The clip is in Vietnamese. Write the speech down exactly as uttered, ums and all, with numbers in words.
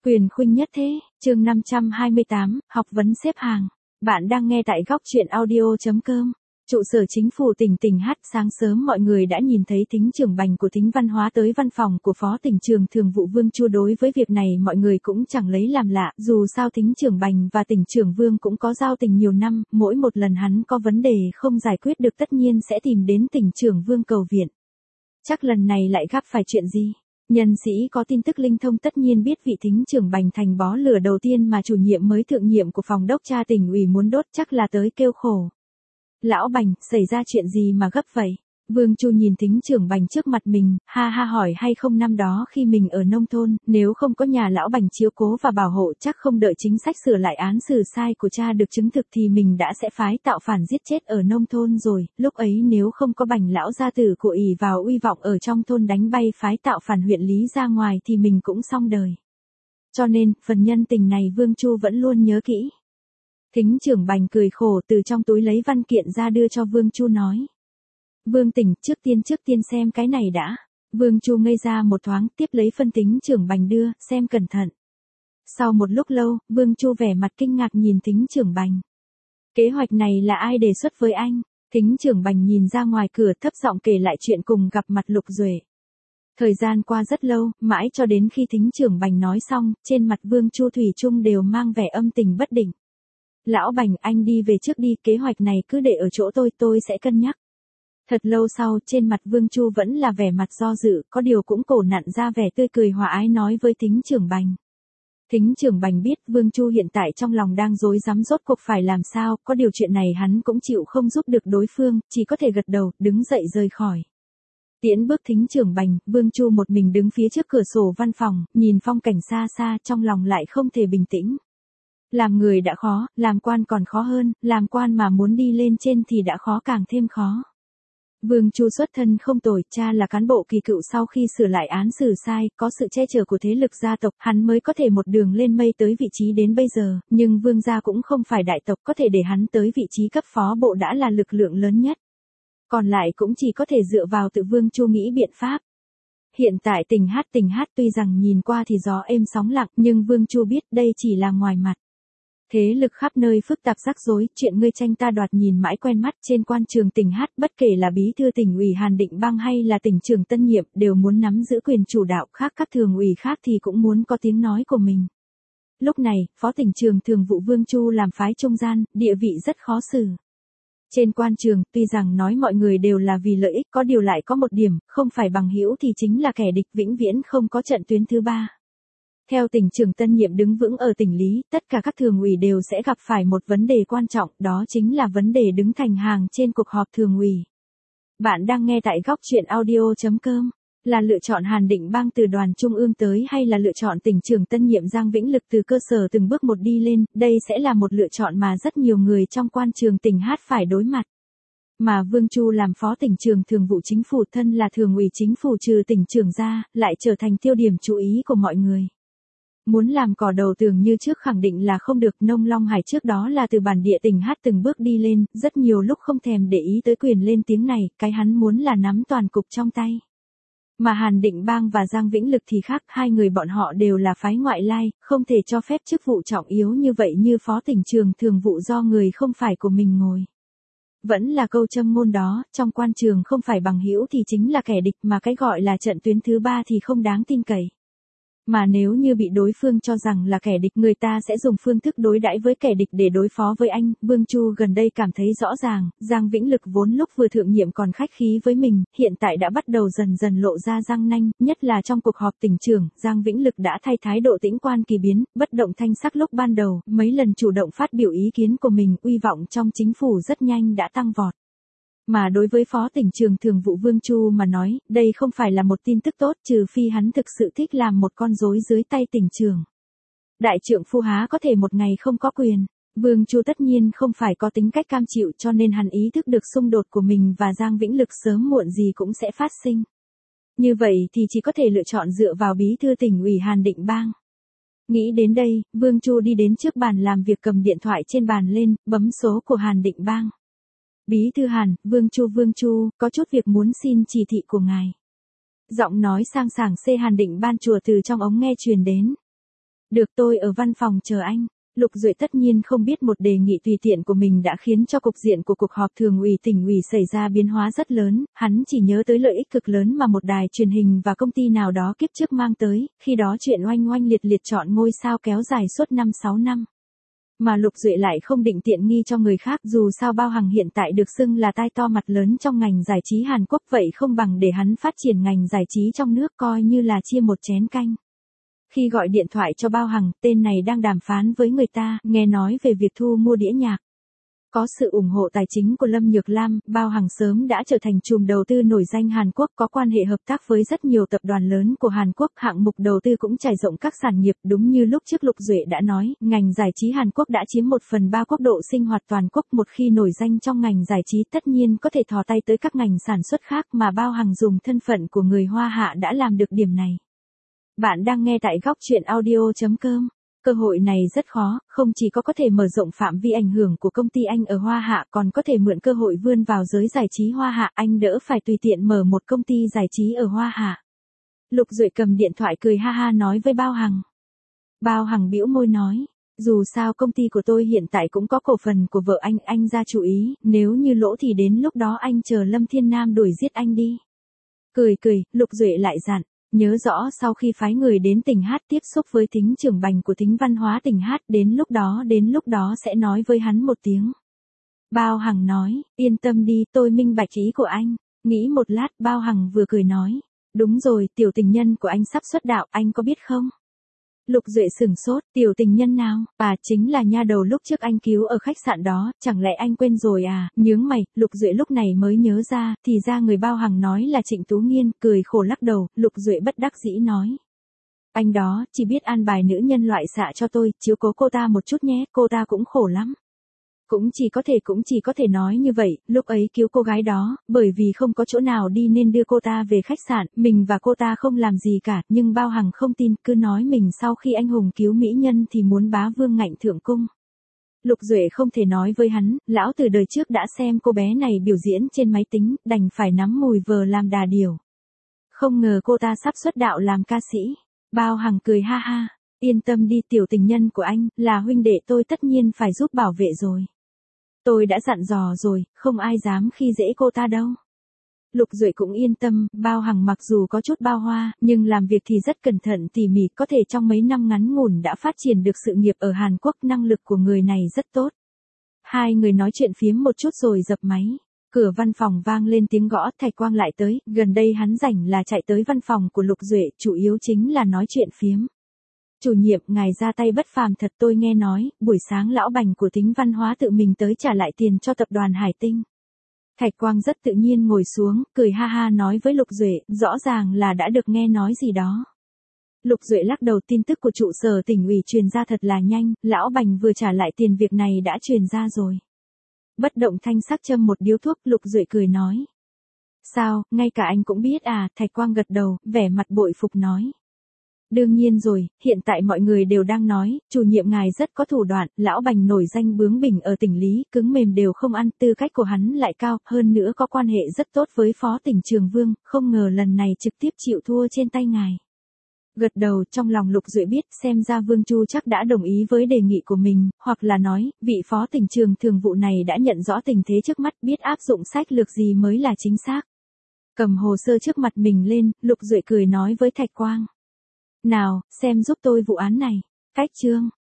Quyền khuynh nhất thế, chương năm trăm hai mươi tám, học vấn xếp hàng. Bạn đang nghe tại góc truyện audio.com. Trụ sở chính phủ tỉnh Tỉnh Hát. Sáng sớm mọi người đã nhìn thấy Thính trưởng Bành của Thính Văn Hóa tới văn phòng của Phó tỉnh trưởng Thường vụ Vương Chu. Đối với việc này mọi người cũng chẳng lấy làm lạ, dù sao Thính trưởng Bành và tỉnh trưởng Vương cũng có giao tình nhiều năm, mỗi một lần hắn có vấn đề không giải quyết được tất nhiên sẽ tìm đến tỉnh trưởng Vương cầu viện. Chắc lần này lại gặp phải chuyện gì? Nhân sĩ có tin tức linh thông tất nhiên biết vị Thính trưởng Bành thành bó lửa đầu tiên mà chủ nhiệm mới thượng nhiệm của phòng đốc tra tỉnh ủy muốn đốt, chắc là tới kêu khổ. Lão Bành, xảy ra chuyện gì mà gấp vậy? Vương Chu nhìn Thính trưởng Bành trước mặt mình, ha ha hỏi hay không năm đó khi mình ở nông thôn, nếu không có nhà lão Bành chiếu cố và bảo hộ chắc không đợi chính sách sửa lại án xử sai của cha được chứng thực thì mình đã sẽ phái tạo phản giết chết ở nông thôn rồi, lúc ấy nếu không có Bành lão gia tử của ỷ vào uy vọng ở trong thôn đánh bay phái tạo phản huyện Lý ra ngoài thì mình cũng xong đời. Cho nên, phần nhân tình này Vương Chu vẫn luôn nhớ kỹ. Thính trưởng Bành cười khổ từ trong túi lấy văn kiện ra đưa cho Vương Chu nói. Vương tỉnh, trước tiên trước tiên xem cái này đã. Vương Chu ngây ra một thoáng, tiếp lấy phân Thính trưởng Bành đưa, xem cẩn thận. Sau một lúc lâu, Vương Chu vẻ mặt kinh ngạc nhìn Thính trưởng Bành. Kế hoạch này là ai đề xuất với anh? Thính trưởng Bành nhìn ra ngoài cửa thấp giọng kể lại chuyện cùng gặp mặt Lục Duệ. Thời gian qua rất lâu, mãi cho đến khi Thính trưởng Bành nói xong, trên mặt Vương Chu thủy chung đều mang vẻ âm tình bất định. Lão Bành, anh đi về trước đi, kế hoạch này cứ để ở chỗ tôi, tôi sẽ cân nhắc. Thật lâu sau, trên mặt Vương Chu vẫn là vẻ mặt do dự, có điều cũng cổ nặn ra vẻ tươi cười hòa ái nói với Thính trưởng Bành. Thính trưởng Bành biết Vương Chu hiện tại trong lòng đang rối rắm rốt cuộc phải làm sao, có điều chuyện này hắn cũng chịu không giúp được đối phương, chỉ có thể gật đầu, đứng dậy rời khỏi. Tiễn bước Thính trưởng Bành, Vương Chu một mình đứng phía trước cửa sổ văn phòng, nhìn phong cảnh xa xa, trong lòng lại không thể bình tĩnh. Làm người đã khó, làm quan còn khó hơn, làm quan mà muốn đi lên trên thì đã khó càng thêm khó. Vương Chu xuất thân không tồi, cha là cán bộ kỳ cựu, sau khi sửa lại án xử sai, có sự che chở của thế lực gia tộc, hắn mới có thể một đường lên mây tới vị trí đến bây giờ, nhưng Vương gia cũng không phải đại tộc, có thể để hắn tới vị trí cấp phó bộ đã là lực lượng lớn nhất. Còn lại cũng chỉ có thể dựa vào tự Vương Chu nghĩ biện pháp. Hiện tại Tỉnh Hát Tỉnh Hát tuy rằng nhìn qua thì gió êm sóng lặng, nhưng Vương Chu biết đây chỉ là ngoài mặt. Thế lực khắp nơi phức tạp rắc rối, chuyện ngươi tranh ta đoạt nhìn mãi quen mắt. Trên quan trường Tỉnh Hát, bất kể là bí thư tỉnh ủy Hàn Định Bang hay là tỉnh trưởng tân nhiệm đều muốn nắm giữ quyền chủ đạo, khác các thường ủy khác thì cũng muốn có tiếng nói của mình. Lúc này, Phó tỉnh trưởng Thường vụ Vương Chu làm phái trung gian, địa vị rất khó xử. Trên quan trường, tuy rằng nói mọi người đều là vì lợi ích, có điều lại có một điểm, không phải bằng hữu thì chính là kẻ địch, vĩnh viễn không có trận tuyến thứ ba. Theo tỉnh trưởng tân nhiệm đứng vững ở tỉnh Lý, tất cả các thường ủy đều sẽ gặp phải một vấn đề quan trọng, đó chính là vấn đề đứng thành hàng trên cuộc họp thường ủy. Bạn đang nghe tại góc truyện audio.com. Là lựa chọn Hàn Định Bang từ đoàn trung ương tới hay là lựa chọn tỉnh trưởng tân nhiệm Giang Vĩnh Lực từ cơ sở từng bước một đi lên, đây sẽ là một lựa chọn mà rất nhiều người trong quan trường Tỉnh Hát phải đối mặt. Mà Vương Chu làm phó tỉnh trưởng thường vụ chính phủ, thân là thường ủy chính phủ trừ tỉnh trưởng ra, lại trở thành tiêu điểm chú ý của mọi người. Muốn làm cỏ đầu tường như trước khẳng định là không được. Nông Long Hải trước đó là từ bản địa Tỉnh Hát từng bước đi lên, rất nhiều lúc không thèm để ý tới quyền lên tiếng này, cái hắn muốn là nắm toàn cục trong tay. Mà Hàn Định Bang và Giang Vĩnh Lực thì khác, hai người bọn họ đều là phái ngoại lai, không thể cho phép chức vụ trọng yếu như vậy như phó tỉnh trưởng thường vụ do người không phải của mình ngồi. Vẫn là câu châm ngôn đó, trong quan trường không phải bằng hữu thì chính là kẻ địch, mà cái gọi là trận tuyến thứ ba thì không đáng tin cậy. Mà nếu như bị đối phương cho rằng là kẻ địch, người ta sẽ dùng phương thức đối đãi với kẻ địch để đối phó với anh. Vương Chu gần đây cảm thấy rõ ràng, Giang Vĩnh Lực vốn lúc vừa thượng nhiệm còn khách khí với mình, hiện tại đã bắt đầu dần dần lộ ra răng nanh, nhất là trong cuộc họp tỉnh trưởng, Giang Vĩnh Lực đã thay thái độ tĩnh quan kỳ biến, bất động thanh sắc lúc ban đầu, mấy lần chủ động phát biểu ý kiến của mình, uy vọng trong chính phủ rất nhanh đã tăng vọt. Mà đối với phó tỉnh trưởng thường vụ Vương Chu mà nói, đây không phải là một tin tức tốt, trừ phi hắn thực sự thích làm một con rối dưới tay tỉnh trưởng. Đại trượng phu há có thể một ngày không có quyền. Vương Chu tất nhiên không phải có tính cách cam chịu, cho nên hắn ý thức được xung đột của mình và Giang Vĩnh Lực sớm muộn gì cũng sẽ phát sinh. Như vậy thì chỉ có thể lựa chọn dựa vào bí thư tỉnh ủy Hàn Định Bang. Nghĩ đến đây, Vương Chu đi đến trước bàn làm việc, cầm điện thoại trên bàn lên, bấm số của Hàn Định Bang. Bí thư Hàn, Vương Chu Vương Chu, có chút việc muốn xin chỉ thị của ngài. Giọng nói sang sảng xê Hàn Định Ban chùa từ trong ống nghe truyền đến. Được, tôi ở văn phòng chờ anh. Lục Duệ tất nhiên không biết một đề nghị tùy tiện của mình đã khiến cho cục diện của cuộc họp thường ủy tỉnh ủy xảy ra biến hóa rất lớn, hắn chỉ nhớ tới lợi ích cực lớn mà một đài truyền hình và công ty nào đó kiếp trước mang tới, khi đó chuyện oanh oanh liệt liệt chọn ngôi sao kéo dài suốt năm sáu năm. Mà Lục Duệ lại không định tiện nghi cho người khác, dù sao Bao Hằng hiện tại được xưng là tai to mặt lớn trong ngành giải trí Hàn Quốc, vậy không bằng để hắn phát triển ngành giải trí trong nước, coi như là chia một chén canh. Khi gọi điện thoại cho Bao Hằng, tên này đang đàm phán với người ta, nghe nói về việc thu mua đĩa nhạc. Có sự ủng hộ tài chính của Lâm Nhược Lam, Bao Hằng sớm đã trở thành trùm đầu tư nổi danh Hàn Quốc, có quan hệ hợp tác với rất nhiều tập đoàn lớn của Hàn Quốc, hạng mục đầu tư cũng trải rộng các sản nghiệp. Đúng như lúc trước Lục Duệ đã nói, ngành giải trí Hàn Quốc đã chiếm một phần ba quốc độ sinh hoạt toàn quốc, một khi nổi danh trong ngành giải trí tất nhiên có thể thò tay tới các ngành sản xuất khác, mà Bao Hằng dùng thân phận của người Hoa Hạ đã làm được điểm này. Bạn đang nghe tại góc truyện audio chấm com. Cơ hội này rất khó, không chỉ có có thể mở rộng phạm vi ảnh hưởng của công ty anh ở Hoa Hạ, còn có thể mượn cơ hội vươn vào giới giải trí Hoa Hạ, anh đỡ phải tùy tiện mở một công ty giải trí ở Hoa Hạ. Lục Duệ cầm điện thoại cười ha ha nói với Bao Hằng. Bao Hằng bĩu môi nói, dù sao công ty của tôi hiện tại cũng có cổ phần của vợ anh, anh ra chủ ý, nếu như lỗ thì đến lúc đó anh chờ Lâm Thiên Nam đuổi giết anh đi. Cười cười, Lục Duệ lại dặn. Nhớ rõ sau khi phái người đến tỉnh Hát tiếp xúc với Thính trưởng Bành của Thính Văn Hóa tỉnh Hát, đến lúc đó đến lúc đó sẽ nói với hắn một tiếng. Bao Hằng nói, yên tâm đi, tôi minh bạch ý của anh. Nghĩ một lát, Bao Hằng vừa cười nói, đúng rồi, tiểu tình nhân của anh sắp xuất đạo, anh có biết không? Lục Duệ sửng sốt, tiểu tình nhân nào? À, chính là nha đầu lúc trước anh cứu ở khách sạn đó, chẳng lẽ anh quên rồi à? Nhướng mày, Lục Duệ lúc này mới nhớ ra, thì ra người Bao Hằng nói là Trịnh Tú Nghiên, cười khổ lắc đầu, Lục Duệ bất đắc dĩ nói. Anh đó, chỉ biết an bài nữ nhân loại xạ cho tôi, chiếu cố cô ta một chút nhé, cô ta cũng khổ lắm. Cũng chỉ có thể cũng chỉ có thể nói như vậy, lúc ấy cứu cô gái đó, bởi vì không có chỗ nào đi nên đưa cô ta về khách sạn, mình và cô ta không làm gì cả, nhưng Bao Hằng không tin, cứ nói mình sau khi anh hùng cứu mỹ nhân thì muốn bá vương ngạnh thượng cung. Lục Duệ không thể nói với hắn, lão từ đời trước đã xem cô bé này biểu diễn trên máy tính, đành phải nắm mùi vờ làm đà điểu. Không ngờ cô ta sắp xuất đạo làm ca sĩ. Bao Hằng cười ha ha, yên tâm đi, tiểu tình nhân của anh, là huynh đệ tôi tất nhiên phải giúp bảo vệ rồi. Tôi đã dặn dò rồi, không ai dám khi dễ cô ta đâu. Lục Duệ cũng yên tâm, Bao Hằng mặc dù có chút bao hoa, nhưng làm việc thì rất cẩn thận tỉ mỉ, có thể trong mấy năm ngắn ngủn đã phát triển được sự nghiệp ở Hàn Quốc, năng lực của người này rất tốt. Hai người nói chuyện phiếm một chút rồi dập máy. Cửa văn phòng vang lên tiếng gõ, Thạch Quang lại tới, gần đây hắn rảnh là chạy tới văn phòng của Lục Duệ, chủ yếu chính là nói chuyện phiếm. Chủ nhiệm, ngài ra tay bất phàm thật, tôi nghe nói, buổi sáng lão Bành của Thính Văn Hóa tự mình tới trả lại tiền cho tập đoàn Hải Tinh. Thạch Quang rất tự nhiên ngồi xuống, cười ha ha nói với Lục Duệ, rõ ràng là đã được nghe nói gì đó. Lục Duệ lắc đầu, tin tức của trụ sở tỉnh ủy truyền ra thật là nhanh, lão Bành vừa trả lại tiền, việc này đã truyền ra rồi. Bất động thanh sắc châm một điếu thuốc, Lục Duệ cười nói. Sao, ngay cả anh cũng biết à? Thạch Quang gật đầu, vẻ mặt bội phục nói. Đương nhiên rồi, hiện tại mọi người đều đang nói, chủ nhiệm ngài rất có thủ đoạn, lão Bành nổi danh bướng bỉnh ở tỉnh Lý, cứng mềm đều không ăn, tư cách của hắn lại cao, hơn nữa có quan hệ rất tốt với phó tỉnh Trường Vương, không ngờ lần này trực tiếp chịu thua trên tay ngài. Gật đầu, trong lòng Lục Duệ biết, xem ra Vương Chu chắc đã đồng ý với đề nghị của mình, hoặc là nói, vị phó tỉnh trường thường vụ này đã nhận rõ tình thế trước mắt, biết áp dụng sách lược gì mới là chính xác. Cầm hồ sơ trước mặt mình lên, Lục Duệ cười nói với Thạch Quang. Nào, xem giúp tôi vụ án này. Cách chương.